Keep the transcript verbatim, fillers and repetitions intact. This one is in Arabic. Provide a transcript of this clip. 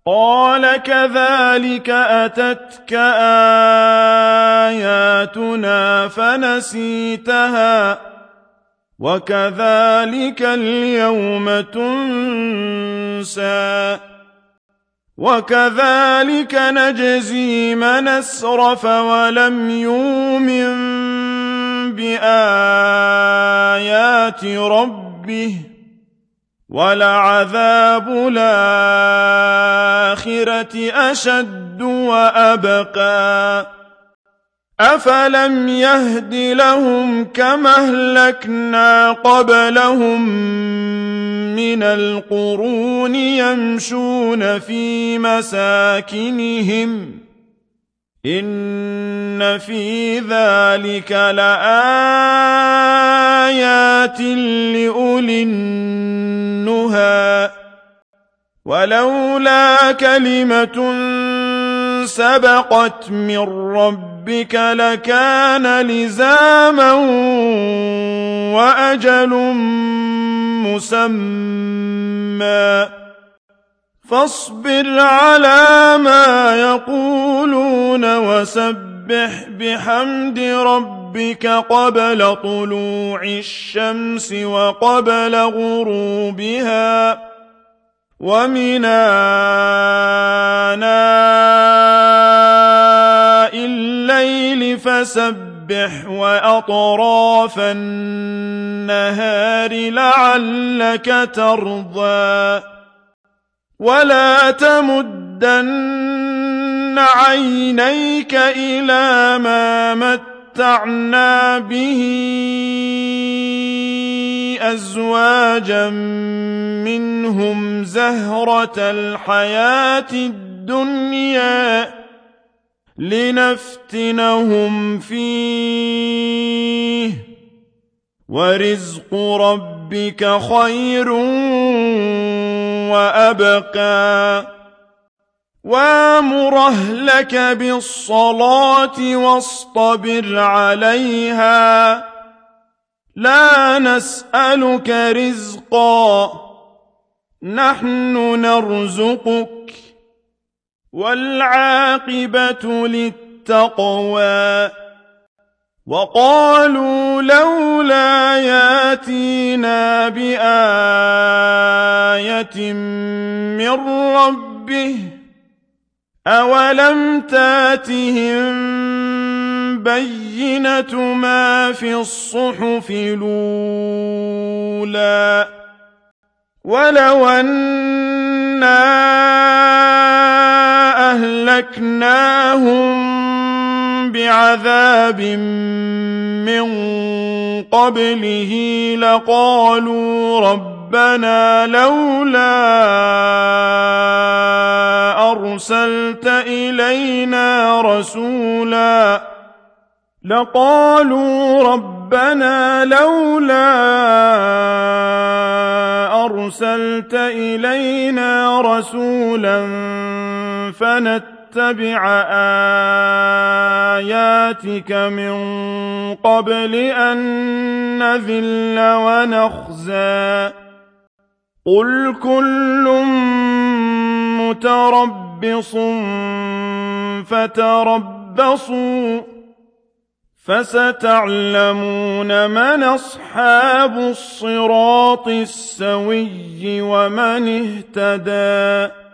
قال كذلك أتتك آياتنا فنسيتها وكذلك اليوم تنسى وكذلك نجزي من أسرف ولم يؤمن بآيات ربه ولعذاب الآخرة أشد وأبقى أفلم يهد لهم كما أهلكنا قبلهم من القرون يمشون في مساكنهم إن في ذلك لآيات لأولي النهى ولولا كلمة سبقت من ربك لكان لزاما وأجل مسمى فاصبر على ما يقولون وسبح بحمد ربك قبل طلوع الشمس وقبل غروبها ومن آناء الليل فسبح وأطراف النهار لعلك ترضى ولا تمدن عينيك إلى ما متعنا به أزواجا منهم زهرة الحياة الدنيا لنفتنهم فيه ورزق ربك خير وأبقى وامر أهلك بالصلاة واصطبر عليها لا نسألك رزقا نحن نرزقك والعاقبة للتقوى وقالوا لولا ياتينا بآية من ربه أولم تاتهم بينة ما في الصحف الأولى ولو أنا أهلكناهم بعذاب من قبله لقالوا ربنا لولا أرسلت إلينا رسولا لقالوا ربنا لولا أرسلت إلينا رسولا فنتبع آياتك من قبل أن نذل ونخزى قل كل متربص فتربصوا فستعلمون من أصحاب الصراط السوي ومن اهتدى